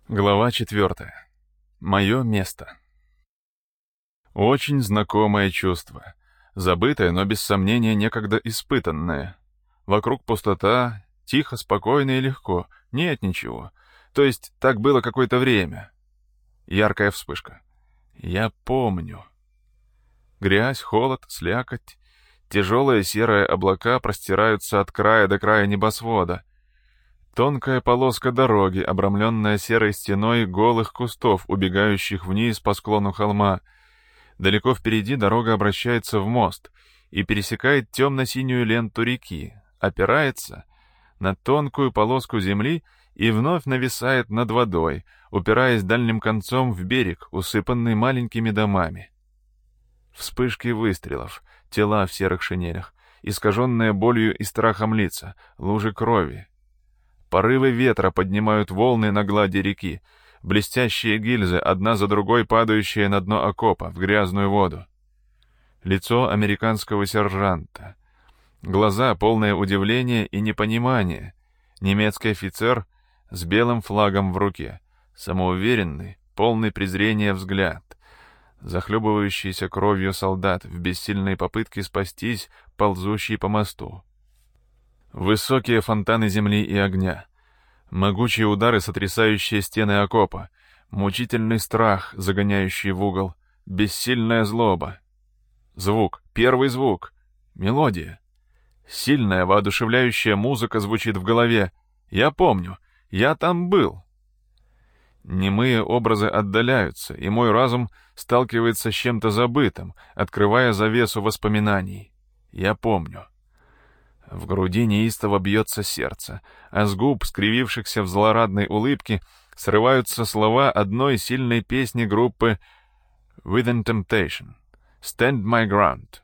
Глава 4. Мое место. Очень знакомое чувство. Забытое, но без сомнения некогда испытанное. Вокруг пустота, тихо, спокойно и легко. Нет ничего. То есть так было какое-то время. Яркая вспышка. Я помню. Грязь, холод, слякоть. Тяжелые серые облака простираются от края до края небосвода. Тонкая полоска дороги, обрамленная серой стеной голых кустов, убегающих вниз по склону холма. Далеко впереди дорога обращается в мост и пересекает темно-синюю ленту реки, опирается на тонкую полоску земли и вновь нависает над водой, упираясь дальним концом в берег, усыпанный маленькими домами. Вспышки выстрелов, тела в серых шинелях, искаженные болью и страхом лица, лужи крови. Порывы ветра поднимают волны на глади реки, блестящие гильзы, одна за другой падающие на дно окопа, в грязную воду. Лицо американского сержанта. Глаза, полное удивления и непонимания. Немецкий офицер с белым флагом в руке. Самоуверенный, полный презрения взгляд. Захлебывающийся кровью солдат в бессильной попытке спастись, ползущий по мосту. Высокие фонтаны земли и огня. Могучие удары, сотрясающие стены окопа. Мучительный страх, загоняющий в угол. Бессильная злоба. Звук, первый звук. Мелодия. Сильная, воодушевляющая музыка звучит в голове. Я помню, я там был. Немые образы отдаляются, и мой разум сталкивается с чем-то забытым, открывая завесу воспоминаний. Я помню. В груди неистово бьется сердце, а с губ, скривившихся в злорадной улыбке, срываются слова одной сильной песни группы Within Temptation — «Stand My Ground».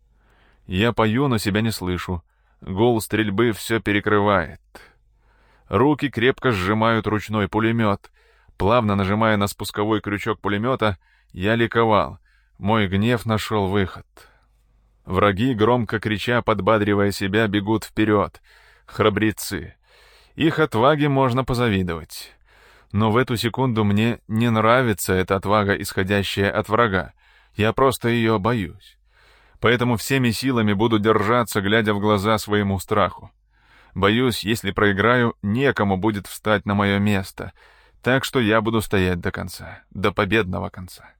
Я пою, но себя не слышу. Гул стрельбы все перекрывает. Руки крепко сжимают ручной пулемет. Плавно нажимая на спусковой крючок пулемета, я ликовал. Мой гнев нашел выход. Враги, громко крича, подбадривая себя, бегут вперед. Храбрецы. Их отваге можно позавидовать. Но в эту секунду мне не нравится эта отвага, исходящая от врага. Я просто ее боюсь. Поэтому всеми силами буду держаться, глядя в глаза своему страху. Боюсь, если проиграю, некому будет встать на мое место. Так что я буду стоять до конца, до победного конца.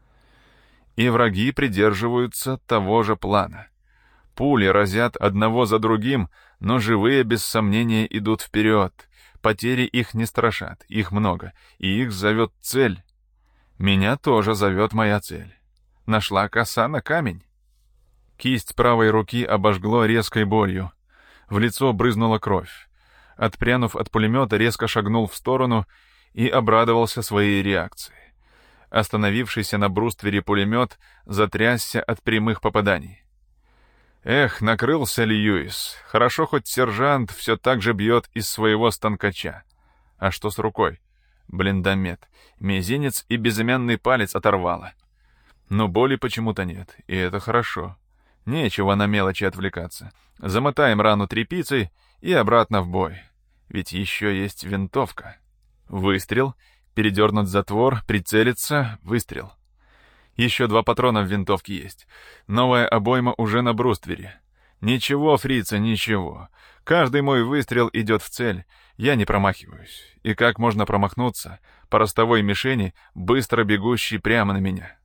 И враги придерживаются того же плана. Пули разят одного за другим, но живые без сомнения идут вперед. Потери их не страшат, их много, и их зовет цель. Меня тоже зовет моя цель. Нашла коса на камень. Кисть правой руки обожгло резкой болью. В лицо брызнула кровь. Отпрянув от пулемета, резко шагнул в сторону и обрадовался своей реакции. Остановившийся на бруствере пулемет затрясся от прямых попаданий. Эх, накрылся Льюис. Хорошо, хоть сержант все так же бьет из своего станкача. А что с рукой? Блиндомет. Мизинец и безымянный палец оторвало. Но боли почему-то нет, и это хорошо. Нечего на мелочи отвлекаться. Замотаем рану тряпицей и обратно в бой. Ведь еще есть винтовка. Выстрел. Передернут затвор, прицелиться, выстрел. Еще 2 патрона в винтовке есть. Новая обойма уже на бруствере. Ничего, фрица, ничего. Каждый мой выстрел идет в цель. Я не промахиваюсь. И как можно промахнуться по ростовой мишени, быстро бегущей прямо на меня?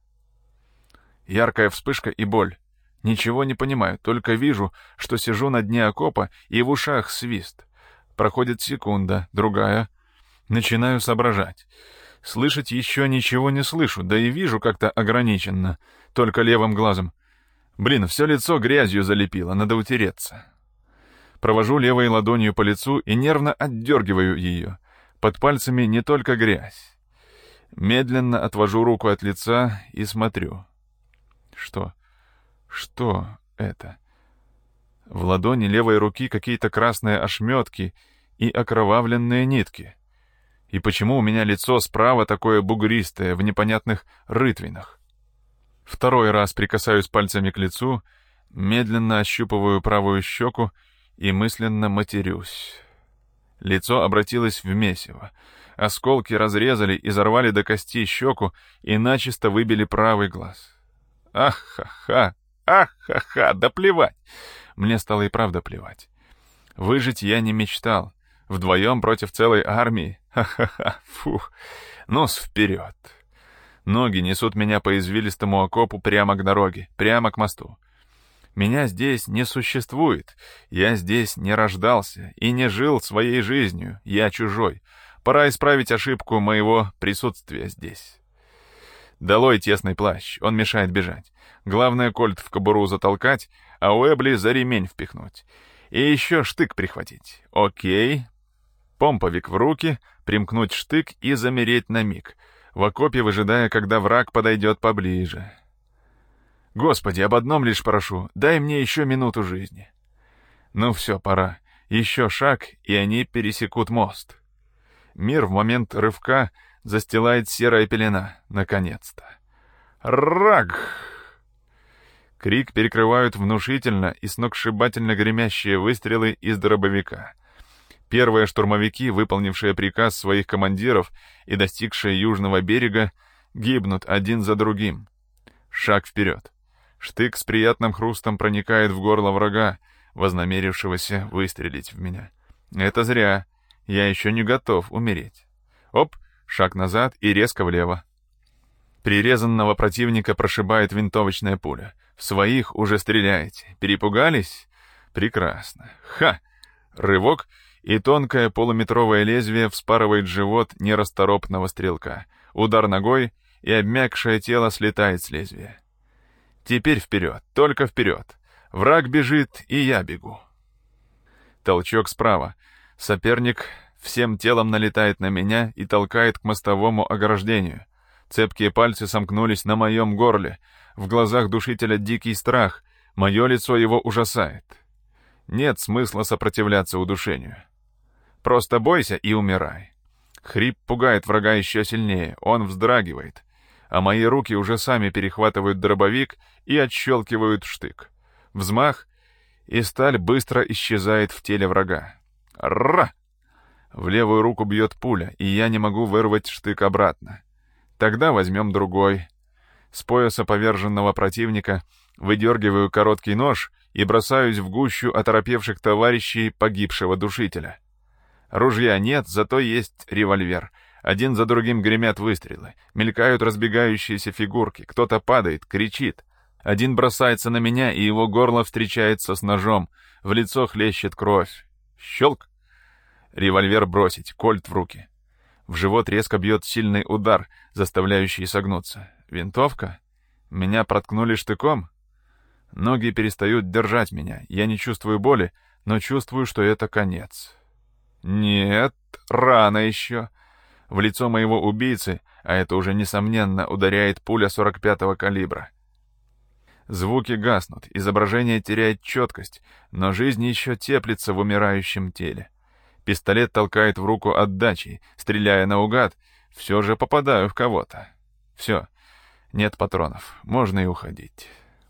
Яркая вспышка и боль. Ничего не понимаю, только вижу, что сижу на дне окопа, и в ушах свист. Проходит секунда, другая. Начинаю соображать. Слышать еще ничего не слышу, да и вижу как-то ограниченно, только левым глазом. Блин, все лицо грязью залепило, надо утереться. Провожу левой ладонью по лицу и нервно отдергиваю ее. Под пальцами не только грязь. Медленно отвожу руку от лица и смотрю. Что? Что это? В ладони левой руки какие-то красные ошметки и окровавленные нитки. И почему у меня лицо справа такое бугристое, в непонятных рытвинах? Второй раз прикасаюсь пальцами к лицу, медленно ощупываю правую щеку и мысленно матерюсь. Лицо обратилось в месиво. Осколки разрезали, изорвали до кости щеку и начисто выбили правый глаз. Ах-ха-ха! Ах-ха-ха! Да плевать! Мне стало и правда плевать. Выжить я не мечтал. Вдвоем против целой армии. Ха-ха-ха! Фух! Нос вперед! Ноги несут меня по извилистому окопу прямо к дороге, прямо к мосту. Меня здесь не существует. Я здесь не рождался и не жил своей жизнью. Я чужой. Пора исправить ошибку моего присутствия здесь. Долой тесный плащ, он мешает бежать. Главное кольт в кобуру затолкать, а Уэбли за ремень впихнуть. И еще штык прихватить. Окей. Помповик в руки, примкнуть штык и замереть на миг, в окопе выжидая, когда враг подойдет поближе. Господи, об одном лишь прошу, дай мне еще минуту жизни. Ну все, пора. Еще шаг, и они пересекут мост. Мир в момент рывка застилает серая пелена. Наконец-то. Раг! Крик перекрывают внушительно и сногсшибательно гремящие выстрелы из дробовика. Первые штурмовики, выполнившие приказ своих командиров и достигшие южного берега, гибнут один за другим. Шаг вперед. Штык с приятным хрустом проникает в горло врага, вознамерившегося выстрелить в меня. Это зря. Я еще не готов умереть. Оп, шаг назад и резко влево. Прирезанного противника прошибает винтовочная пуля. В своих уже стреляете. Перепугались? Прекрасно. Ха! Рывок, и тонкое полуметровое лезвие вспарывает живот нерасторопного стрелка. Удар ногой, и обмякшее тело слетает с лезвия. Теперь вперед, только вперед. Враг бежит, и я бегу. Толчок справа. Соперник всем телом налетает на меня и толкает к мостовому ограждению. Цепкие пальцы сомкнулись на моем горле. В глазах душителя дикий страх. Мое лицо его ужасает. Нет смысла сопротивляться удушению. Просто бойся и умирай. Хрип пугает врага еще сильнее. Он вздрагивает. А мои руки уже сами перехватывают дробовик и отщелкивают штык. Взмах, и сталь быстро исчезает в теле врага. Ра! В левую руку бьет пуля, и я не могу вырвать штык обратно. Тогда возьмем другой. С пояса поверженного противника выдергиваю короткий нож и бросаюсь в гущу оторопевших товарищей погибшего душителя. Ружья нет, зато есть револьвер. Один за другим гремят выстрелы. Мелькают разбегающиеся фигурки. Кто-то падает, кричит. Один бросается на меня, и его горло встречается с ножом. В лицо хлещет кровь. Щелк! Револьвер бросить, кольт в руки. В живот резко бьет сильный удар, заставляющий согнуться. Винтовка? Меня проткнули штыком? Ноги перестают держать меня. Я не чувствую боли, но чувствую, что это конец. Нет, рано еще. В лицо моего убийцы, а это уже несомненно, ударяет пуля 45-го калибра. Звуки гаснут, изображение теряет четкость, но жизнь еще теплится в умирающем теле. Пистолет толкает в руку отдачей, стреляя наугад, все же попадаю в кого-то. Все, нет патронов, можно и уходить.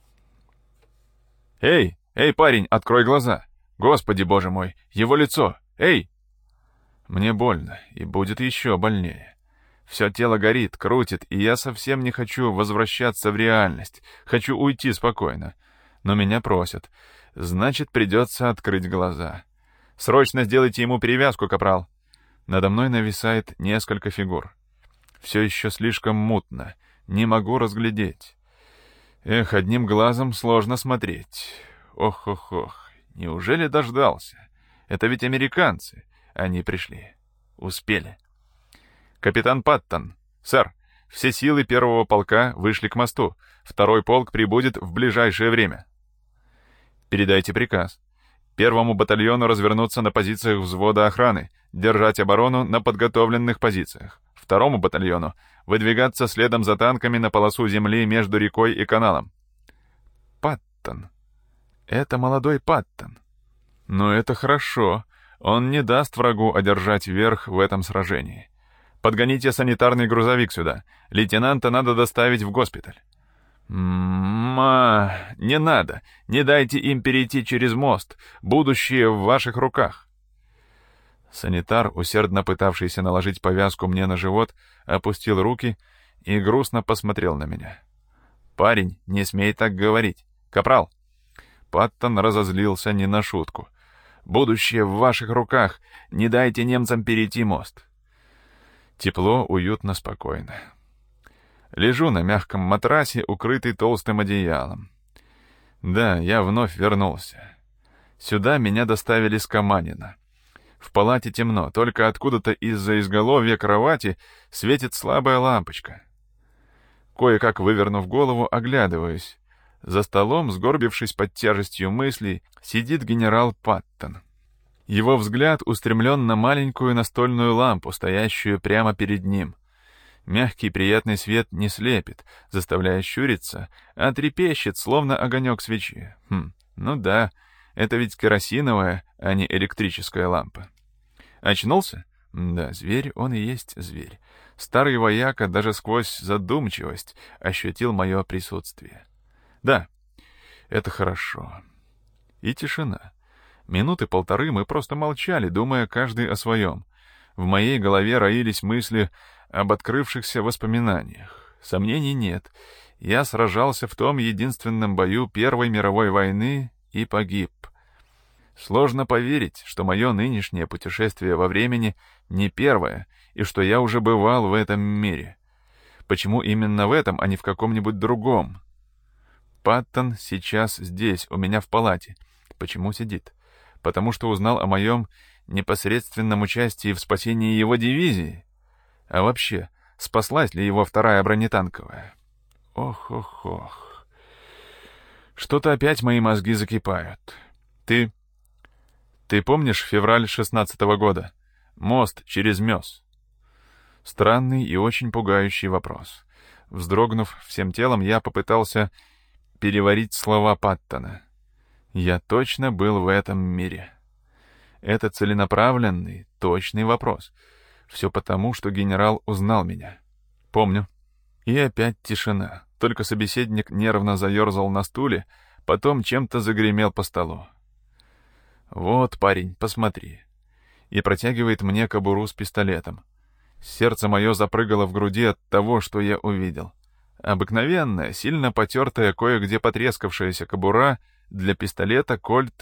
«Эй, эй, парень, открой глаза! Господи, боже мой, его лицо! Эй!» Мне больно, и будет еще больнее. Все тело горит, крутит, и я совсем не хочу возвращаться в реальность. Хочу уйти спокойно. Но меня просят. Значит, придется открыть глаза. Срочно сделайте ему перевязку, капрал. Надо мной нависает несколько фигур. Все еще слишком мутно. Не могу разглядеть. Эх, одним глазом сложно смотреть. Ох-ох-ох. Неужели дождался? Это ведь американцы. Они пришли. Успели. «Капитан Паттон. Сэр, все силы первого полка вышли к мосту. Второй полк прибудет в ближайшее время». «Передайте приказ. Первому батальону развернуться на позициях взвода охраны, держать оборону на подготовленных позициях. Второму батальону выдвигаться следом за танками на полосу земли между рекой и каналом». Паттон. Это молодой Паттон. Но это хорошо. Он не даст врагу одержать верх в этом сражении. Подгоните санитарный грузовик сюда. Лейтенанта надо доставить в госпиталь. Не надо. Не дайте им перейти через мост. Будущее в ваших руках. Санитар, усердно пытавшийся наложить повязку мне на живот, опустил руки и грустно посмотрел на меня. «Парень, не смей так говорить. Капрал!» Паттон разозлился не на шутку. «Будущее в ваших руках. Не дайте немцам перейти мост». Тепло, уютно, спокойно. Лежу на мягком матрасе, укрытый толстым одеялом. Да, я вновь вернулся. Сюда меня доставили с Каманина. В палате темно, только откуда-то из-за изголовья кровати светит слабая лампочка. Кое-как вывернув голову, оглядываюсь. За столом, сгорбившись под тяжестью мыслей, сидит генерал Паттон. Его взгляд устремлен на маленькую настольную лампу, стоящую прямо перед ним. Мягкий приятный свет не слепит, заставляя щуриться, а трепещет, словно огонек свечи. Ну да, это ведь керосиновая, а не электрическая лампа. Очнулся? Да, зверь он и есть зверь. Старый вояка даже сквозь задумчивость ощутил мое присутствие. Да, это хорошо. И тишина. Минуты полторы мы просто молчали, думая каждый о своем. В моей голове роились мысли об открывшихся воспоминаниях. Сомнений нет. Я сражался в том единственном бою Первой мировой войны и погиб. Сложно поверить, что мое нынешнее путешествие во времени не первое, и что я уже бывал в этом мире. Почему именно в этом, а не в каком-нибудь другом? Паттон сейчас здесь, у меня в палате. Почему сидит? Потому что узнал о моем непосредственном участии в спасении его дивизии? А вообще, спаслась ли его вторая бронетанковая? Ох. Что-то опять мои мозги закипают. Ты помнишь февраль 16-го года? Мост через Мёс. Странный и очень пугающий вопрос. Вздрогнув всем телом, я попытался переварить слова Паттона. Я точно был в этом мире. Это целенаправленный, точный вопрос. Все потому, что генерал узнал меня. Помню. И опять тишина. Только собеседник нервно заерзал на стуле, потом чем-то загремел по столу. «Вот, парень, посмотри». И протягивает мне кобуру с пистолетом. Сердце мое запрыгало в груди от того, что я увидел. Обыкновенная, сильно потертая, кое-где потрескавшаяся кобура для пистолета Кольт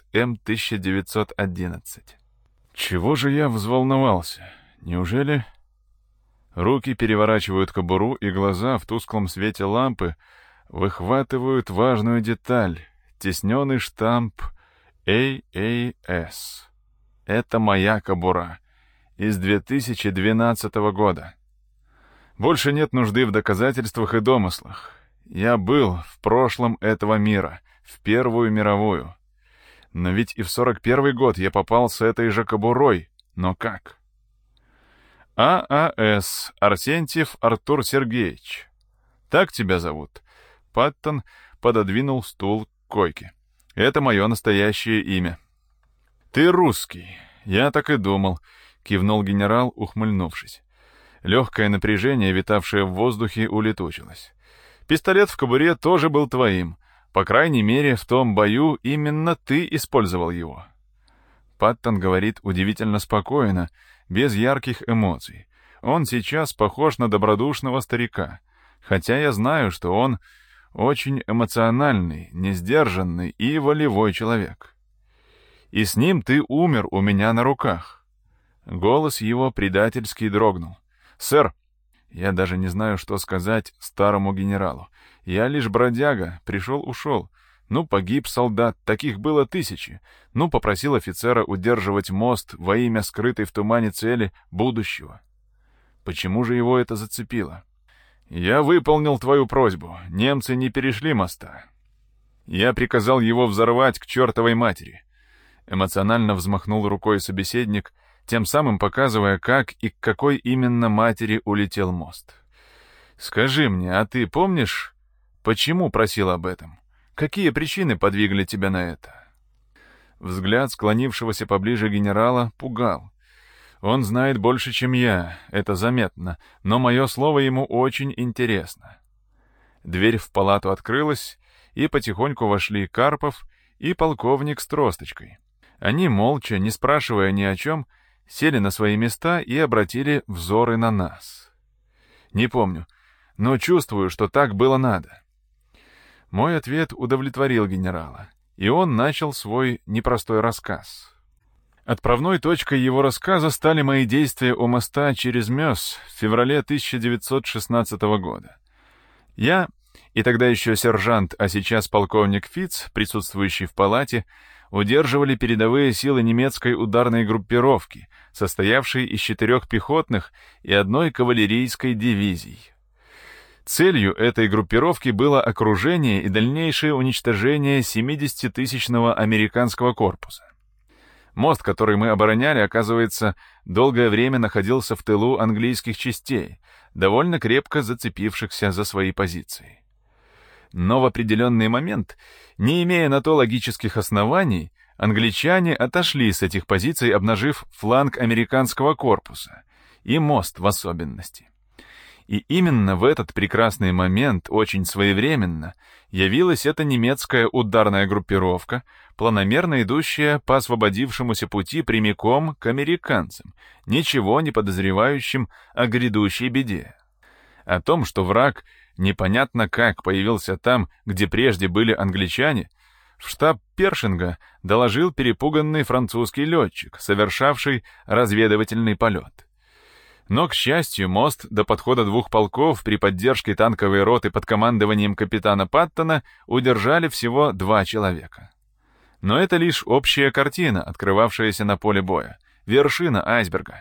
М1911. Чего же я взволновался? Неужели... Руки переворачивают кобуру, и глаза в тусклом свете лампы выхватывают важную деталь — тесненный штамп AAS. Это моя кобура из 2012 года. Больше нет нужды в доказательствах и домыслах. Я был в прошлом этого мира, в Первую мировую. Но ведь и в 41 год я попал с этой же кобурой. Но как? ААС, Арсентьев Артур Сергеевич. Так тебя зовут? Паттон пододвинул стул к койке. Это мое настоящее имя. Ты русский. Я так и думал, кивнул генерал, ухмыльнувшись. Легкое напряжение, витавшее в воздухе, улетучилось. Пистолет в кобуре тоже был твоим. По крайней мере, в том бою именно ты использовал его. Паттон говорит удивительно спокойно, без ярких эмоций. Он сейчас похож на добродушного старика, хотя я знаю, что он очень эмоциональный, несдержанный и волевой человек. И с ним ты умер у меня на руках. Голос его предательски дрогнул. «Сэр, я даже не знаю, что сказать старому генералу. Я лишь бродяга, пришел-ушел. Ну, погиб солдат, таких было тысячи. Ну, попросил офицера удерживать мост во имя скрытой в тумане цели будущего. Почему же его это зацепило? Я выполнил твою просьбу. Немцы не перешли моста. Я приказал его взорвать к чертовой матери. Эмоционально взмахнул рукой собеседник, тем самым показывая, как и к какой именно матери улетел мост. Скажи мне, а ты помнишь, почему просил об этом? Какие причины подвигли тебя на это? Взгляд склонившегося поближе генерала пугал. Он знает больше, чем я, это заметно, но мое слово ему очень интересно. Дверь в палату открылась, и потихоньку вошли Карпов и полковник с тросточкой. Они молча, не спрашивая ни о чем, сели на свои места и обратили взоры на нас. Не помню, но чувствую, что так было надо. Мой ответ удовлетворил генерала, и он начал свой непростой рассказ. Отправной точкой его рассказа стали мои действия у моста через Мёс в феврале 1916 года. Я, и тогда еще сержант, а сейчас полковник Фиц, присутствующий в палате, удерживали передовые силы немецкой ударной группировки, состоявшей из 4 пехотных и 1 кавалерийской дивизий. Целью этой группировки было окружение и дальнейшее уничтожение 70-тысячного американского корпуса. Мост, который мы обороняли, оказывается, долгое время находился в тылу английских частей, довольно крепко зацепившихся за свои позиции. Но в определенный момент, не имея на то логических оснований, англичане отошли с этих позиций, обнажив фланг американского корпуса, и мост в особенности. И именно в этот прекрасный момент, очень своевременно, явилась эта немецкая ударная группировка, планомерно идущая по освободившемуся пути прямиком к американцам, ничего не подозревающим о грядущей беде. О том, что враг непонятно как появился там, где прежде были англичане, в штаб Першинга доложил перепуганный французский летчик, совершавший разведывательный полет. Но, к счастью, мост до подхода 2 полков при поддержке танковой роты под командованием капитана Паттона удержали всего 2 человека. Но это лишь общая картина, открывавшаяся на поле боя, вершина айсберга.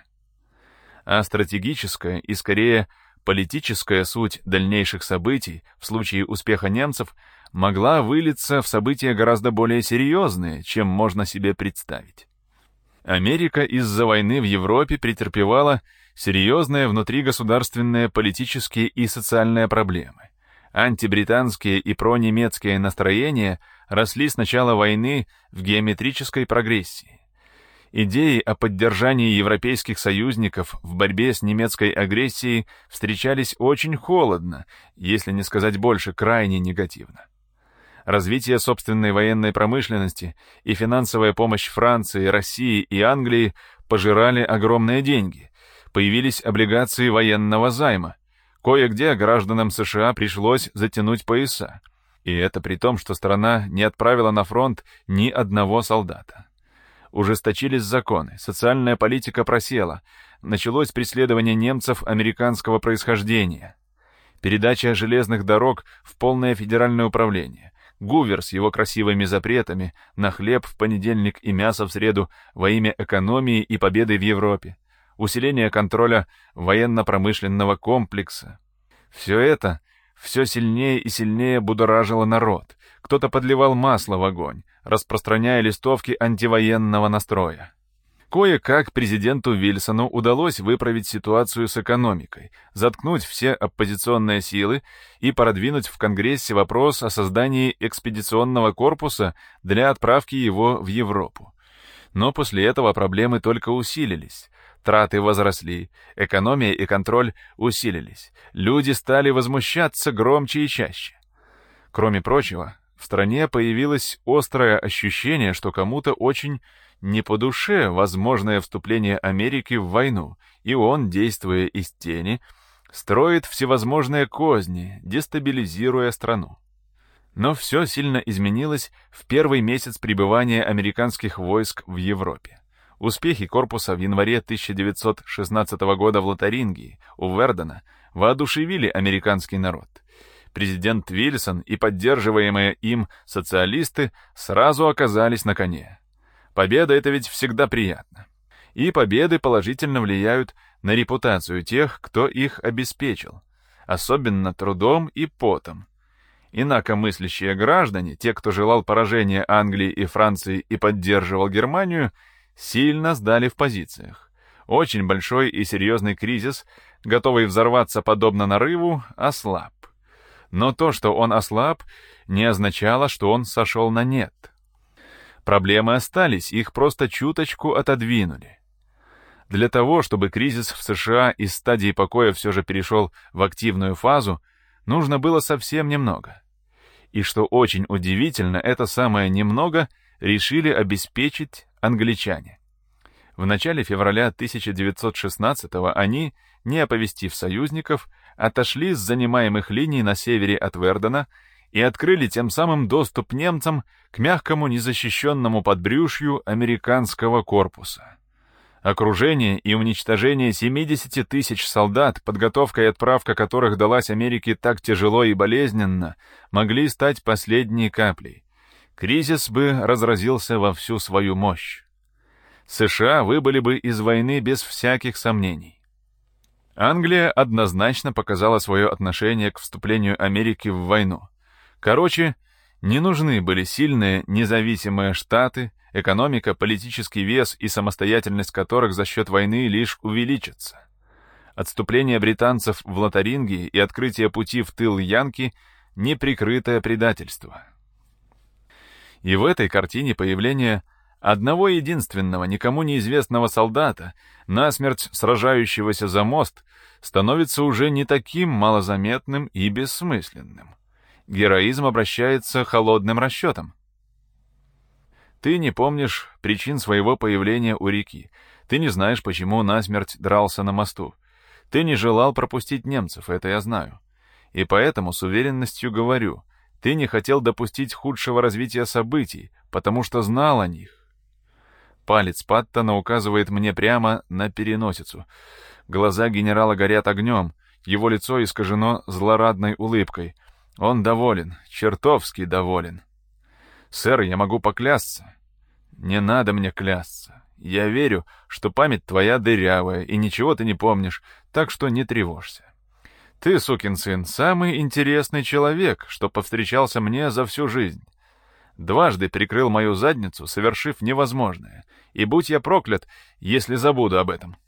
А стратегическая и, скорее, политическая суть дальнейших событий в случае успеха немцев могла вылиться в события гораздо более серьезные, чем можно себе представить. Америка из-за войны в Европе претерпевала серьезные внутригосударственные политические и социальные проблемы. Антибританские и пронемецкие настроения росли с начала войны в геометрической прогрессии. Идеи о поддержании европейских союзников в борьбе с немецкой агрессией встречались очень холодно, если не сказать больше, крайне негативно. Развитие собственной военной промышленности и финансовая помощь Франции, России и Англии пожирали огромные деньги. Появились облигации военного займа. Кое-где гражданам США пришлось затянуть пояса. И это при том, что страна не отправила на фронт ни одного солдата. Ужесточились законы, социальная политика просела, началось преследование немцев американского происхождения. Передача железных дорог в полное федеральное управление. Гувер с его красивыми запретами на хлеб в понедельник и мясо в среду во имя экономии и победы в Европе. Усиление контроля военно-промышленного комплекса. Все это все сильнее и сильнее будоражило народ. Кто-то подливал масло в огонь, распространяя листовки антивоенного настроя. Кое-как президенту Вильсону удалось выправить ситуацию с экономикой, заткнуть все оппозиционные силы и продвинуть в Конгрессе вопрос о создании экспедиционного корпуса для отправки его в Европу. Но после этого проблемы только усилились. Траты возросли, экономия и контроль усилились. Люди стали возмущаться громче и чаще. Кроме прочего, в стране появилось острое ощущение, что кому-то очень не по душе возможное вступление Америки в войну, и он, действуя из тени, строит всевозможные козни, дестабилизируя страну. Но все сильно изменилось в первый месяц пребывания американских войск в Европе. Успехи корпуса в январе 1916 года в Лотарингии, у Вердена, воодушевили американский народ. Президент Вильсон и поддерживаемые им социалисты сразу оказались на коне. Победа — это ведь всегда приятно. И победы положительно влияют на репутацию тех, кто их обеспечил, особенно трудом и потом. Инакомыслящие граждане, те, кто желал поражения Англии и Франции и поддерживал Германию, сильно сдали в позициях. Очень большой и серьезный кризис, готовый взорваться подобно нарыву, ослаб. Но то, что он ослаб, не означало, что он сошел на нет. Проблемы остались, их просто чуточку отодвинули. Для того, чтобы кризис в США из стадии покоя все же перешел в активную фазу, нужно было совсем немного. И что очень удивительно, это самое немного решили обеспечить англичане. В начале февраля 1916-го они, не оповестив союзников, отошли с занимаемых линий на севере от Вердена и открыли тем самым доступ немцам к мягкому незащищенному подбрюшью американского корпуса. Окружение и уничтожение 70 тысяч солдат, подготовка и отправка которых далась Америке так тяжело и болезненно, могли стать последней каплей. Кризис бы разразился во всю свою мощь. США выбыли бы из войны без всяких сомнений. Англия однозначно показала свое отношение к вступлению Америки в войну. Короче, не нужны были сильные независимые штаты, экономика, политический вес и самостоятельность которых за счет войны лишь увеличатся. Отступление британцев в Лотарингии и открытие пути в тыл Янки — неприкрытое предательство. И в этой картине появление одного единственного, никому неизвестного солдата, насмерть сражающегося за мост, становится уже не таким малозаметным и бессмысленным. Героизм обращается холодным расчетом. Ты не помнишь причин своего появления у реки. Ты не знаешь, почему насмерть дрался на мосту. Ты не желал пропустить немцев, это я знаю. И поэтому с уверенностью говорю, ты не хотел допустить худшего развития событий, потому что знал о них. Палец Паттона указывает мне прямо на переносицу. Глаза генерала горят огнем, его лицо искажено злорадной улыбкой. Он доволен, чертовски доволен. «Сэр, я могу поклясться». «Не надо мне клясться. Я верю, что память твоя дырявая, и ничего ты не помнишь, так что не тревожься. Ты, сукин сын, самый интересный человек, что повстречался мне за всю жизнь. Дважды прикрыл мою задницу, совершив невозможное, и будь я проклят, если забуду об этом.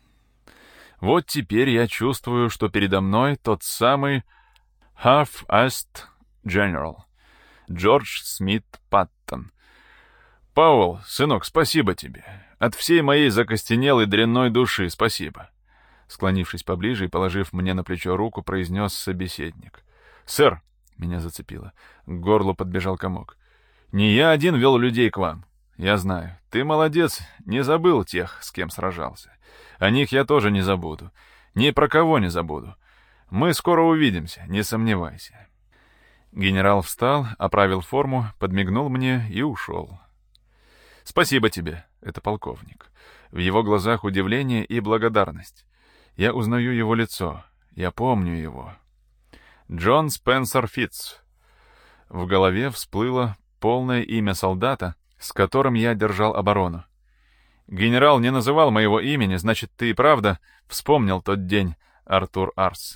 Вот теперь я чувствую, что передо мной тот самый half-assed general, Джордж Смит Паттон. Пауэлл, сынок, спасибо тебе. От всей моей закостенелой дрянной души спасибо. Склонившись поближе и положив мне на плечо руку, произнес собеседник. «Сэр!» — меня зацепило. К горлу подбежал комок. «Не я один вел людей к вам. Я знаю. Ты молодец, не забыл тех, с кем сражался. О них я тоже не забуду. Ни про кого не забуду. Мы скоро увидимся, не сомневайся». Генерал встал, оправил форму, подмигнул мне и ушел. «Спасибо тебе», — это полковник. В его глазах удивление и благодарность. Я узнаю его лицо, я помню его. Джон Спенсер Фитц. В голове всплыло полное имя солдата, с которым я держал оборону. «Генерал не называл моего имени, значит, ты и правда вспомнил тот день, Артур Арс».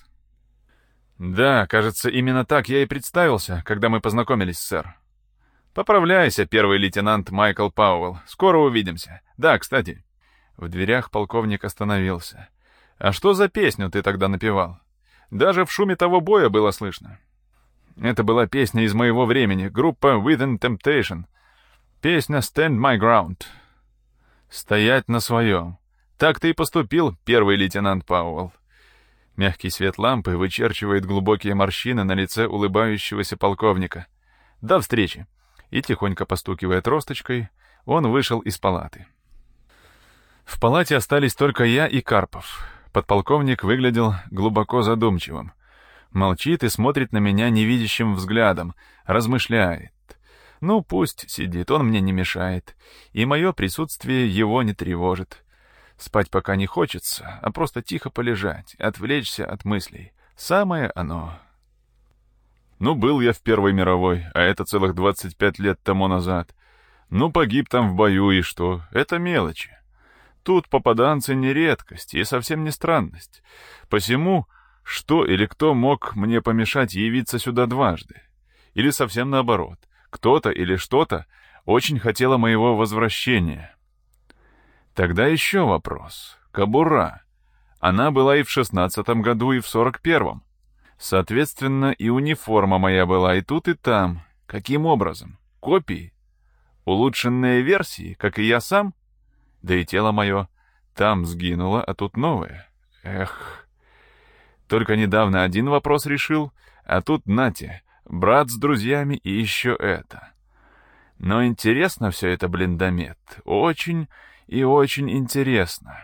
«Да, кажется, именно так я и представился, когда мы познакомились, сэр». «Поправляйся, первый лейтенант Майкл Пауэлл. Скоро увидимся. Да, кстати». В дверях полковник остановился. «А что за песню ты тогда напевал? Даже в шуме того боя было слышно». Это была песня из моего времени, группа Within Temptation. Песня «Stand My Ground». «Стоять на своем». Так ты и поступил, первый лейтенант Пауэлл. Мягкий свет лампы вычерчивает глубокие морщины на лице улыбающегося полковника. «До встречи!» И, тихонько постукивая тросточкой, он вышел из палаты. В палате остались только я и Карпов. Подполковник выглядел глубоко задумчивым. Молчит и смотрит на меня невидящим взглядом, размышляет. Ну, пусть сидит, он мне не мешает, и мое присутствие его не тревожит. Спать пока не хочется, а просто тихо полежать, отвлечься от мыслей. Самое оно. Ну, был я в Первой мировой, а это целых 25 лет тому назад. Ну, погиб там в бою, и что? Это мелочи. Тут попаданцы не редкость и совсем не странность. Посему, что или кто мог мне помешать явиться сюда дважды? Или совсем наоборот, кто-то или что-то очень хотело моего возвращения. Тогда еще вопрос. Кобура. Она была и в 16-м году, и в 41-м. Соответственно, и униформа моя была и тут, и там. Каким образом? Копии? Улучшенные версии, как и я сам? Да и тело мое там сгинуло, а тут новое. Эх. Только недавно один вопрос решил, а тут, нате, брат с друзьями и еще это. Но интересно все это, блиндомет. Очень и очень интересно.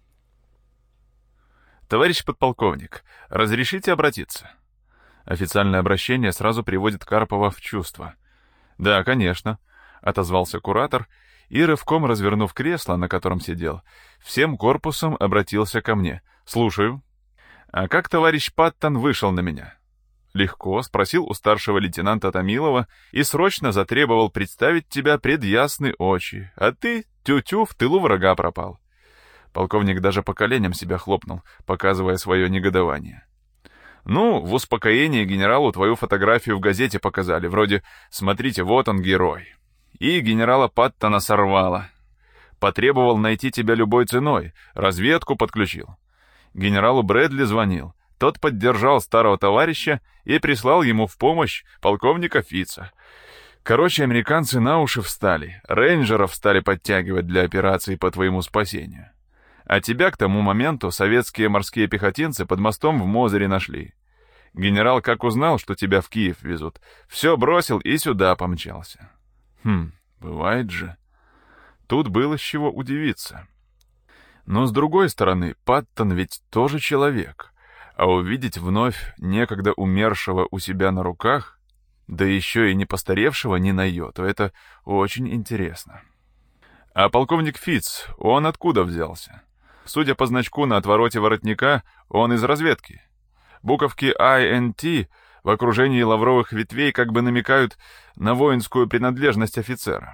Товарищ подполковник, разрешите обратиться? Официальное обращение сразу приводит Карпова в чувство. «Да, конечно», — отозвался куратор и, рывком развернув кресло, на котором сидел, всем корпусом обратился ко мне. «Слушаю». «А как товарищ Паттон вышел на меня?» «Легко», — спросил у старшего лейтенанта Томилова и срочно затребовал представить тебя пред ясны очи, а ты, тю-тю, в тылу врага пропал. Полковник даже по коленям себя хлопнул, показывая свое негодование. «Ну, в успокоении генералу твою фотографию в газете показали, вроде «Смотрите, вот он, герой». И генерала Паттона сорвало. Потребовал найти тебя любой ценой, разведку подключил. Генералу Брэдли звонил. Тот поддержал старого товарища и прислал ему в помощь полковника Фитца. Короче, американцы на уши встали, рейнджеров стали подтягивать для операции по твоему спасению. А тебя к тому моменту советские морские пехотинцы под мостом в Мозыре нашли. Генерал как узнал, что тебя в Киев везут, все бросил и сюда помчался». Бывает же. Тут было с чего удивиться. Но с другой стороны, Паттон ведь тоже человек, а увидеть вновь некогда умершего у себя на руках, да еще и не постаревшего ни на йоту, это очень интересно. А полковник Фитц, он откуда взялся? Судя по значку на отвороте воротника, он из разведки. Буковки INT в окружении лавровых ветвей как бы намекают на воинскую принадлежность офицера.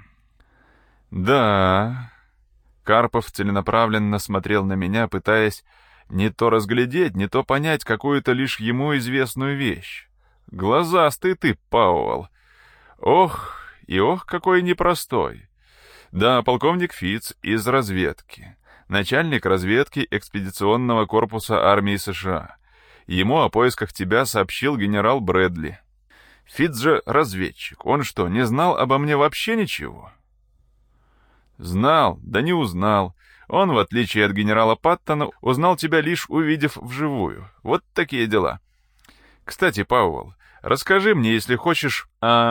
«Да...» Карпов целенаправленно смотрел на меня, пытаясь не то разглядеть, не то понять какую-то лишь ему известную вещь. «Глазастый ты, Пауэлл! Ох, и ох, какой непростой! Да, полковник Фитц из разведки, начальник разведки экспедиционного корпуса армии США. Ему о поисках тебя сообщил генерал Брэдли. Фитц же разведчик, он что, не знал обо мне вообще ничего?» «Знал, да не узнал. Он, в отличие от генерала Паттона, узнал тебя лишь увидев вживую. Вот такие дела. Кстати, Пауэлл, расскажи мне, если хочешь,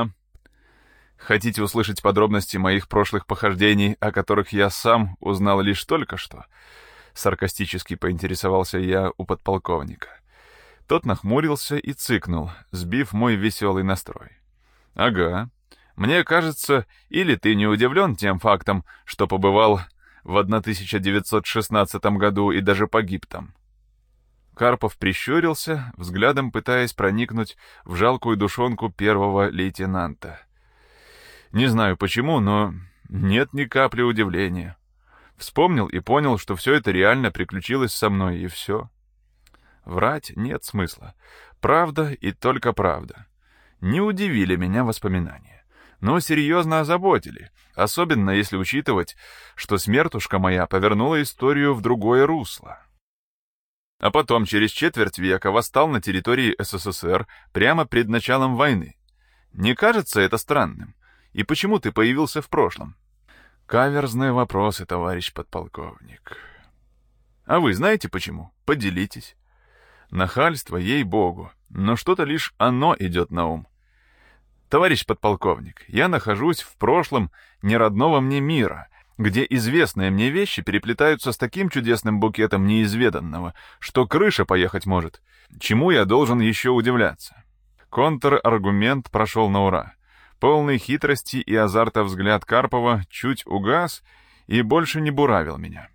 Хотите услышать подробности моих прошлых похождений, о которых я сам узнал лишь только что?» Саркастически поинтересовался я у подполковника. Тот нахмурился и цыкнул, сбив мой веселый настрой. «Ага. Мне кажется, или ты не удивлен тем фактом, что побывал в 1916 году и даже погиб там?» Карпов прищурился, взглядом пытаясь проникнуть в жалкую душонку первого лейтенанта. Не знаю почему, но нет ни капли удивления. Вспомнил и понял, что все это реально приключилось со мной, и все. Врать нет смысла. Правда и только правда. Не удивили меня воспоминания, но серьезно озаботили, особенно если учитывать, что смертушка моя повернула историю в другое русло. А потом через четверть века восстал на территории СССР прямо пред началом войны. Не кажется это странным? И почему ты появился в прошлом? Каверзные вопросы, товарищ подполковник. А вы знаете почему? Поделитесь. Нахальство, ей-богу, но что-то лишь оно идет на ум. Товарищ подполковник, я нахожусь в прошлом неродного мне мира, где известные мне вещи переплетаются с таким чудесным букетом неизведанного, что крыша поехать может. Чему я должен еще удивляться? Контраргумент прошел на ура. Полный хитрости и азарта взгляд Карпова чуть угас и больше не буравил меня.